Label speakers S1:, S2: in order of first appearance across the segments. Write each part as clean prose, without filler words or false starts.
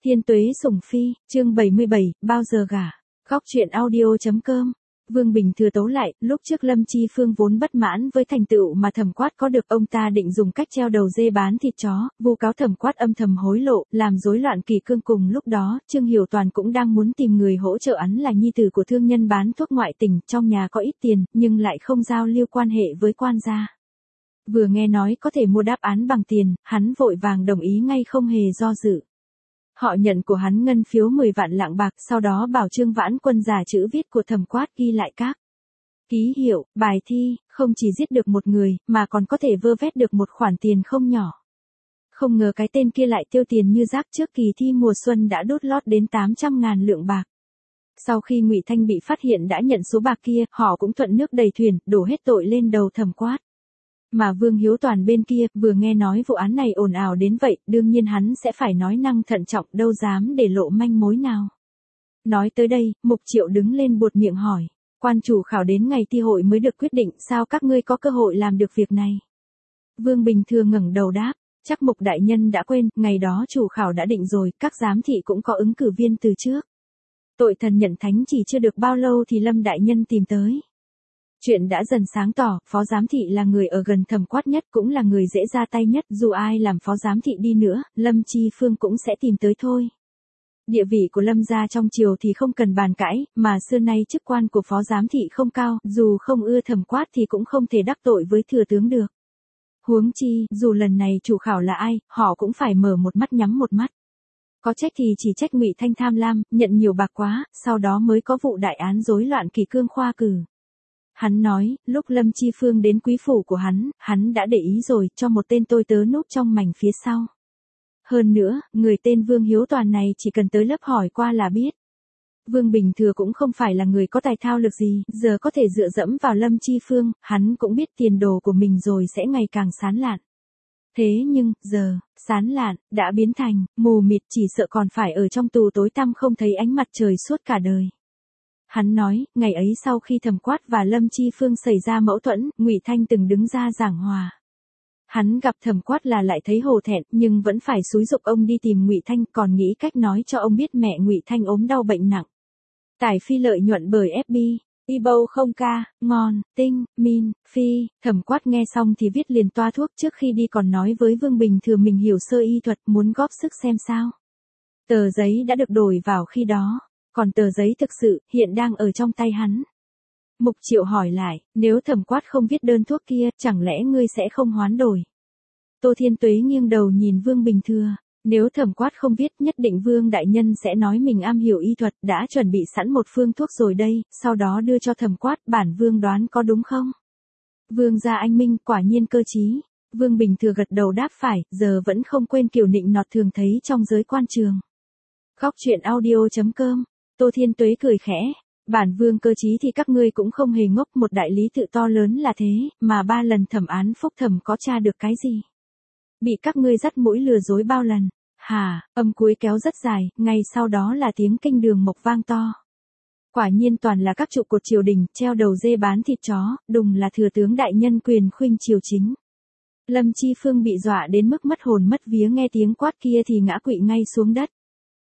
S1: Thiên Tuế Sủng Phi, chương 77, bao giờ gả. Góc truyện audio.com. Vương Bình Thừa tấu lại, lúc trước Lâm Chi Phương vốn bất mãn với thành tựu mà Thẩm Quát có được, ông ta định dùng cách treo đầu dê bán thịt chó, vu cáo Thẩm Quát âm thầm hối lộ, làm rối loạn kỷ cương. Cùng lúc đó, Trương Hiểu Toàn cũng đang muốn tìm người hỗ trợ, hắn là nhi tử của thương nhân bán thuốc ngoại tỉnh, trong nhà có ít tiền, nhưng lại không giao lưu quan hệ với quan gia. Vừa nghe nói có thể mua đáp án bằng tiền, hắn vội vàng đồng ý ngay, không hề do dự. Họ nhận của hắn ngân phiếu 10 vạn lạng bạc, sau đó bảo Trương Vãn Quân giả chữ viết của Thẩm Quát ghi lại các ký hiệu, bài thi, không chỉ giết được một người, mà còn có thể vơ vét được một khoản tiền không nhỏ. Không ngờ cái tên kia lại tiêu tiền như rác, trước kỳ thi mùa xuân đã đốt lót đến 800.000 lượng bạc. Sau khi Ngụy Thanh bị phát hiện đã nhận số bạc kia, họ cũng thuận nước đầy thuyền, đổ hết tội lên đầu Thẩm Quát. Mà Vương Hiếu Toàn bên kia, vừa nghe nói vụ án này ồn ào đến vậy, đương nhiên hắn sẽ phải nói năng thận trọng, đâu dám để lộ manh mối nào. Nói tới đây, Mục Triệu đứng lên buột miệng hỏi, quan chủ khảo đến ngày thi hội mới được quyết định, sao các ngươi có cơ hội làm được việc này? Vương Bình Thừa ngẩng đầu đáp, chắc Mục đại nhân đã quên, ngày đó chủ khảo đã định rồi, các giám thị cũng có ứng cử viên từ trước. Tội thần nhận thánh chỉ chưa được bao lâu thì Lâm đại nhân tìm tới. Chuyện đã dần sáng tỏ, phó giám thị là người ở gần Thẩm Quát nhất, cũng là người dễ ra tay nhất, dù ai làm phó giám thị đi nữa, Lâm Chi Phương cũng sẽ tìm tới thôi. Địa vị của Lâm gia trong triều thì không cần bàn cãi, mà xưa nay chức quan của phó giám thị không cao, dù không ưa Thẩm Quát thì cũng không thể đắc tội với thừa tướng được. Huống chi, dù lần này chủ khảo là ai, họ cũng phải mở một mắt nhắm một mắt. Có trách thì chỉ trách Ngụy Thanh tham lam, nhận nhiều bạc quá, sau đó mới có vụ đại án rối loạn kỷ cương khoa cử. Hắn nói, lúc Lâm Chi Phương đến quý phủ của hắn đã để ý rồi, cho một tên tôi tớ núp trong mảnh phía sau. Hơn nữa, người tên Vương Hiếu Toàn này chỉ cần tới lớp hỏi qua là biết. Vương Bình Thừa cũng không phải là người có tài thao lược gì, giờ có thể dựa dẫm vào Lâm Chi Phương, hắn cũng biết tiền đồ của mình rồi sẽ ngày càng sán lạn. Thế nhưng, giờ, sán lạn, đã biến thành, mù mịt, chỉ sợ còn phải ở trong tù tối tăm không thấy ánh mặt trời suốt cả đời. Hắn nói, ngày ấy sau khi Thẩm Quát và Lâm Chi Phương xảy ra mâu thuẫn, Ngụy Thanh từng đứng ra giảng hòa. Hắn gặp Thẩm Quát là lại thấy hổ thẹn, nhưng vẫn phải xúi giục ông đi tìm Ngụy Thanh, còn nghĩ cách nói cho ông biết mẹ Ngụy Thanh ốm đau bệnh nặng. Tải phi lợi nhuận bởi FB, Ebo không ca, ngon, tinh, min, phi. Thẩm Quát nghe xong thì viết liền toa thuốc, trước khi đi còn nói với Vương Bình Thừa mình hiểu sơ y thuật, muốn góp sức xem sao. Tờ giấy đã được đổi vào khi đó. Còn tờ giấy thực sự, hiện đang ở trong tay hắn. Mục Triệu hỏi lại, nếu Thẩm Quát không viết đơn thuốc kia, chẳng lẽ ngươi sẽ không hoán đổi? Tô Thiên Tuế nghiêng đầu nhìn Vương Bình Thừa, nếu Thẩm Quát không viết, nhất định Vương đại nhân sẽ nói mình am hiểu y thuật, đã chuẩn bị sẵn một phương thuốc rồi đây, sau đó đưa cho Thẩm Quát, bản Vương đoán có đúng không? Vương gia anh minh, quả nhiên cơ trí. Vương Bình Thừa gật đầu đáp phải, giờ vẫn không quên kiểu nịnh nọt thường thấy trong giới quan trường. Góc truyện audio.com. Tô Thiên Tuế cười khẽ, bản Vương cơ trí thì các ngươi cũng không hề ngốc, một đại lý tự to lớn là thế, mà 3 lần thẩm án phúc thẩm có tra được cái gì? Bị các ngươi dắt mũi lừa dối bao lần? Hà, âm cuối kéo rất dài, ngay sau đó là tiếng kinh đường mộc vang to. Quả nhiên toàn là các trụ cột triều đình, treo đầu dê bán thịt chó, đùng là thừa tướng đại nhân quyền khuynh triều chính. Lâm Chi Phương bị dọa đến mức mất hồn mất vía, nghe tiếng quát kia thì ngã quỵ ngay xuống đất.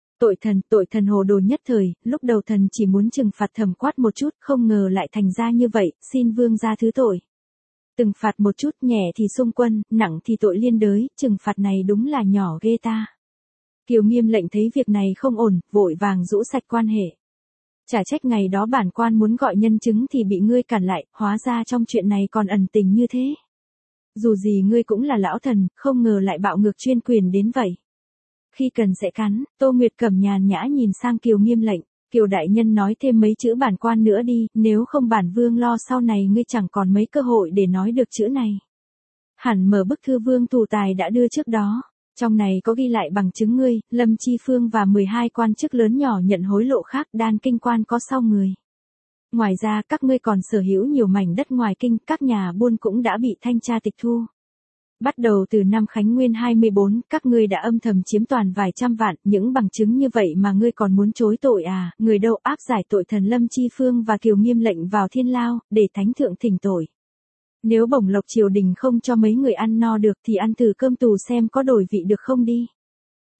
S1: Tội thần hồ đồ nhất thời, lúc đầu thần chỉ muốn trừng phạt Thẩm Quát một chút, không ngờ lại thành ra như vậy, xin Vương gia thứ tội. Từng phạt một chút, nhẹ thì xung quân, nặng thì tội liên đới, trừng phạt này đúng là nhỏ ghê ta. Kiều Nghiêm lệnh thấy việc này không ổn, vội vàng rũ sạch quan hệ. Chả trách ngày đó bản quan muốn gọi nhân chứng thì bị ngươi cản lại, hóa ra trong chuyện này còn ẩn tình như thế. Dù gì ngươi cũng là lão thần, không ngờ lại bạo ngược chuyên quyền đến vậy. Khi cần sẽ cắn, Tô Nguyệt Cẩm nhàn nhã nhìn sang Kiều Nghiêm lệnh, Kiều đại nhân nói thêm mấy chữ bản quan nữa đi, nếu không bản Vương lo sau này ngươi chẳng còn mấy cơ hội để nói được chữ này. Hẳn mở bức thư Vương Thủ Tài đã đưa trước đó, trong này có ghi lại bằng chứng ngươi, Lâm Chi Phương và 12 quan chức lớn nhỏ nhận hối lộ khác, đan kinh quan có sau người. Ngoài ra các ngươi còn sở hữu nhiều mảnh đất ngoài kinh, các nhà buôn cũng đã bị thanh tra tịch thu. Bắt đầu từ năm Khánh Nguyên 24, các ngươi đã âm thầm chiếm toàn vài trăm vạn, những bằng chứng như vậy mà ngươi còn muốn chối tội à? Người đâu áp giải tội thần Lâm Chi Phương và Kiều Nghiêm lệnh vào thiên lao, để thánh thượng thỉnh tội. Nếu bổng lộc triều đình không cho mấy người ăn no được thì ăn thử cơm tù xem có đổi vị được không đi.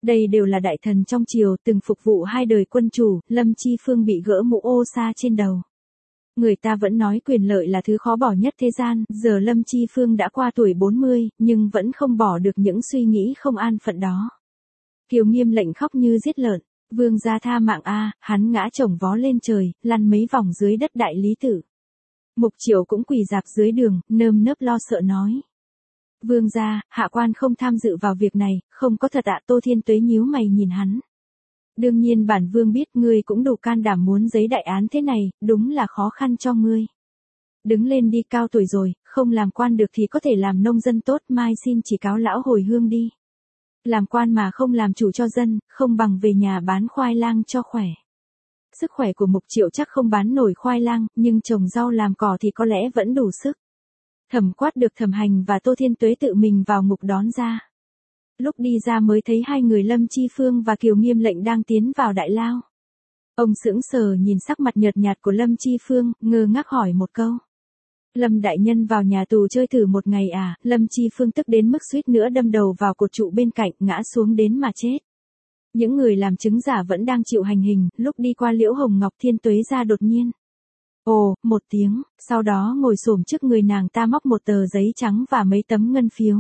S1: Đây đều là đại thần trong triều từng phục vụ hai đời quân chủ, Lâm Chi Phương bị gỡ mũ ô sa trên đầu. Người ta vẫn nói quyền lợi là thứ khó bỏ nhất thế gian, giờ Lâm Chi Phương đã qua tuổi 40, nhưng vẫn không bỏ được những suy nghĩ không an phận đó. Kiều Nghiêm lệnh khóc như giết lợn, vương gia tha mạng a, hắn ngã chồng vó lên trời, lăn mấy vòng dưới đất đại lý tự. Mục Triệu cũng quỳ rạp dưới đường, nơm nớp lo sợ nói. Vương gia, hạ quan không tham dự vào việc này, không có thật ạ. Tô Thiên Tuế nhíu mày nhìn hắn. Đương nhiên bản vương biết ngươi cũng đủ can đảm muốn giấy đại án thế này, đúng là khó khăn cho ngươi. Đứng lên đi, cao tuổi rồi, không làm quan được thì có thể làm nông dân tốt, mai xin chỉ cáo lão hồi hương đi. Làm quan mà không làm chủ cho dân, không bằng về nhà bán khoai lang cho khỏe. Sức khỏe của Mục Triệu chắc không bán nổi khoai lang, nhưng trồng rau làm cỏ thì có lẽ vẫn đủ sức. Thẩm Quát được Thẩm Hành và Tô Thiên Tuế tự mình vào ngục đón ra. Lúc đi ra mới thấy hai người Lâm Chi Phương và Kiều Nghiêm lệnh đang tiến vào đại lao. Ông sững sờ nhìn sắc mặt nhợt nhạt của Lâm Chi Phương, ngơ ngác hỏi một câu. Lâm đại nhân vào nhà tù chơi thử một ngày à? Lâm Chi Phương tức đến mức suýt nữa đâm đầu vào cột trụ bên cạnh, ngã xuống đến mà chết. Những người làm chứng giả vẫn đang chịu hành hình, lúc đi qua Liễu Hồng Ngọc Thiên Tuế ra đột nhiên. Ồ, một tiếng, sau đó ngồi xổm trước người nàng ta móc một tờ giấy trắng và mấy tấm ngân phiếu.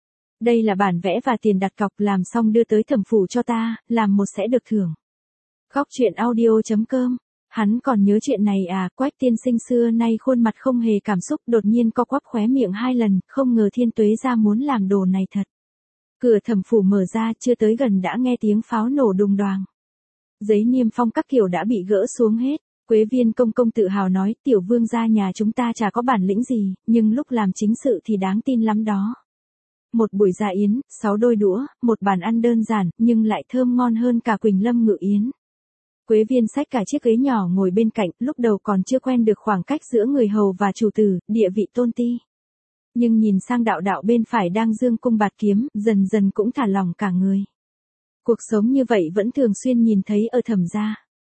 S1: Đây là bản vẽ và tiền đặt cọc, làm xong đưa tới thẩm phủ cho ta, làm một sẽ được thưởng. Góc truyện audio.com. Hắn còn nhớ chuyện này à? Quách tiên sinh xưa nay khuôn mặt không hề cảm xúc, đột nhiên co quắp khóe miệng hai lần, không ngờ Thiên Tuế ra muốn làm đồ này thật. Cửa thẩm phủ mở ra, chưa tới gần đã nghe tiếng pháo nổ đùng đoàng. Giấy niêm phong các kiểu đã bị gỡ xuống hết. Quế Viên công công tự hào nói, tiểu vương gia nhà chúng ta chả có bản lĩnh gì, nhưng lúc làm chính sự thì đáng tin lắm đó. Một buổi dạ yến, 6 đôi đũa, một bàn ăn đơn giản, nhưng lại thơm ngon hơn cả Quỳnh Lâm Ngự Yến. Quế Viên xách cả chiếc ghế nhỏ ngồi bên cạnh, lúc đầu còn chưa quen được khoảng cách giữa người hầu và chủ tử, địa vị tôn ti. Nhưng nhìn sang đạo đạo bên phải đang dương cung bạt kiếm, dần dần cũng thả lỏng cả người. Cuộc sống như vậy vẫn thường xuyên nhìn thấy ở Thẩm gia.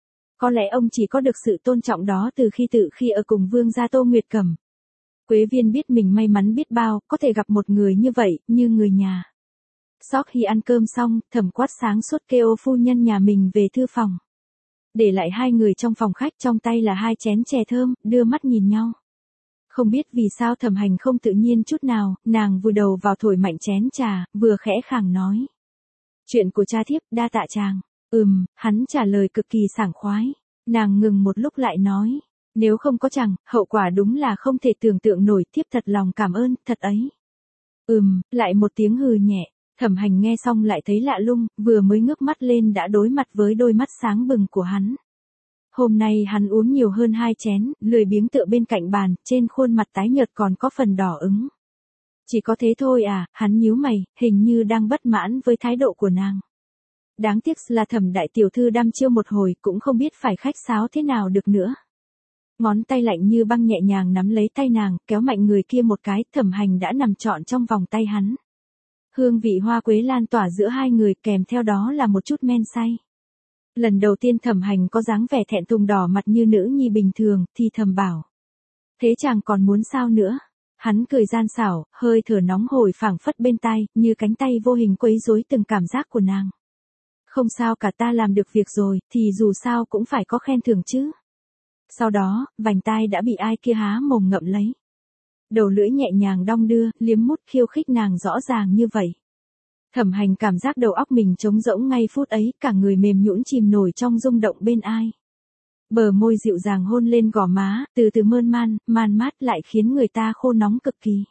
S1: Có lẽ ông chỉ có được sự tôn trọng đó từ khi ở cùng vương gia Tô Nguyệt Cẩm. Quế Viên biết mình may mắn biết bao, có thể gặp một người như vậy, như người nhà. Sau khi ăn cơm xong, Thẩm Quát sáng suốt kêu phu nhân nhà mình về thư phòng. Để lại hai người trong phòng khách, trong tay là 2 chén chè thơm, đưa mắt nhìn nhau. Không biết vì sao Thẩm Hành không tự nhiên chút nào, nàng vùi đầu vào thổi mạnh chén trà, vừa khẽ khàng nói. Chuyện của cha thiếp, đa tạ chàng. Hắn trả lời cực kỳ sảng khoái. Nàng ngừng một lúc lại nói. Nếu không có chàng, hậu quả đúng là không thể tưởng tượng nổi, thiếp thật lòng cảm ơn, thật ấy. Lại một tiếng hừ nhẹ. Thẩm Hành nghe xong lại thấy lạ lung, vừa mới ngước mắt lên đã đối mặt với đôi mắt sáng bừng của hắn. Hôm nay hắn uống nhiều hơn 2 chén, lười biếng tựa bên cạnh bàn, trên khuôn mặt tái nhợt còn có phần đỏ ửng. Chỉ có thế thôi à? Hắn nhíu mày, hình như đang bất mãn với thái độ của nàng. Đáng tiếc là Thẩm đại tiểu thư đăm chiêu một hồi, cũng không biết phải khách sáo thế nào được nữa. Ngón tay lạnh như băng nhẹ nhàng nắm lấy tay nàng, kéo mạnh người kia một cái, Thẩm Hành đã nằm trọn trong vòng tay hắn. Hương vị hoa quế lan tỏa giữa hai người, kèm theo đó là một chút men say. Lần đầu tiên Thẩm Hành có dáng vẻ thẹn thùng đỏ mặt như nữ nhi bình thường, thì thầm bảo. Thế chàng còn muốn sao nữa? Hắn cười gian xảo, hơi thở nóng hổi phảng phất bên tai, như cánh tay vô hình quấy rối từng cảm giác của nàng. Không sao cả, ta làm được việc rồi, thì dù sao cũng phải có khen thưởng chứ. Sau đó, vành tai đã bị ai kia há mồm ngậm lấy. Đầu lưỡi nhẹ nhàng đong đưa, liếm mút khiêu khích nàng rõ ràng như vậy. Thẩm Hành cảm giác đầu óc mình trống rỗng ngay phút ấy, cả người mềm nhũn chìm nổi trong rung động bên ai. Bờ môi dịu dàng hôn lên gò má, từ từ man mát lại khiến người ta khô nóng cực kỳ.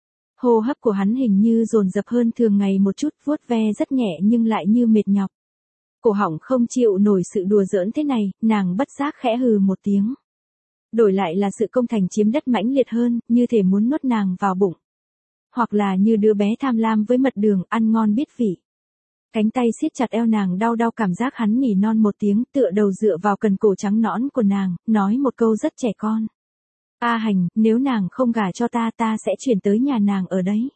S1: Hô hấp của hắn hình như dồn dập hơn thường ngày một chút, vuốt ve rất nhẹ nhưng lại như mệt nhọc. Cổ họng không chịu nổi sự đùa giỡn thế này, nàng bất giác khẽ hừ một tiếng. Đổi lại là sự công thành chiếm đất mãnh liệt hơn, như thể muốn nuốt nàng vào bụng. Hoặc là như đứa bé tham lam với mật đường, ăn ngon biết vị. Cánh tay siết chặt eo nàng, đau cảm giác hắn nỉ non một tiếng, tựa đầu dựa vào cần cổ trắng nõn của nàng, nói một câu rất trẻ con. A Hành, nếu nàng không gả cho ta, ta sẽ chuyển tới nhà nàng ở đấy.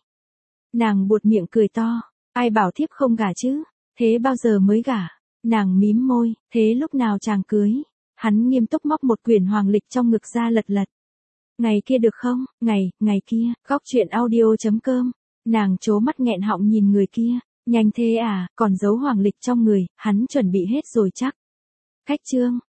S1: Nàng buột miệng cười to, ai bảo thiếp không gả chứ, thế bao giờ mới gả? Nàng mím môi, thế lúc nào chàng cưới? Hắn nghiêm túc móc một quyển hoàng lịch trong ngực ra lật. Ngày kia được không? Ngày kia, góc truyện audio.com. Nàng trố mắt nghẹn họng nhìn người kia, Nhanh thế à, còn giấu hoàng lịch trong người, hắn chuẩn bị hết rồi chắc. Khách trương,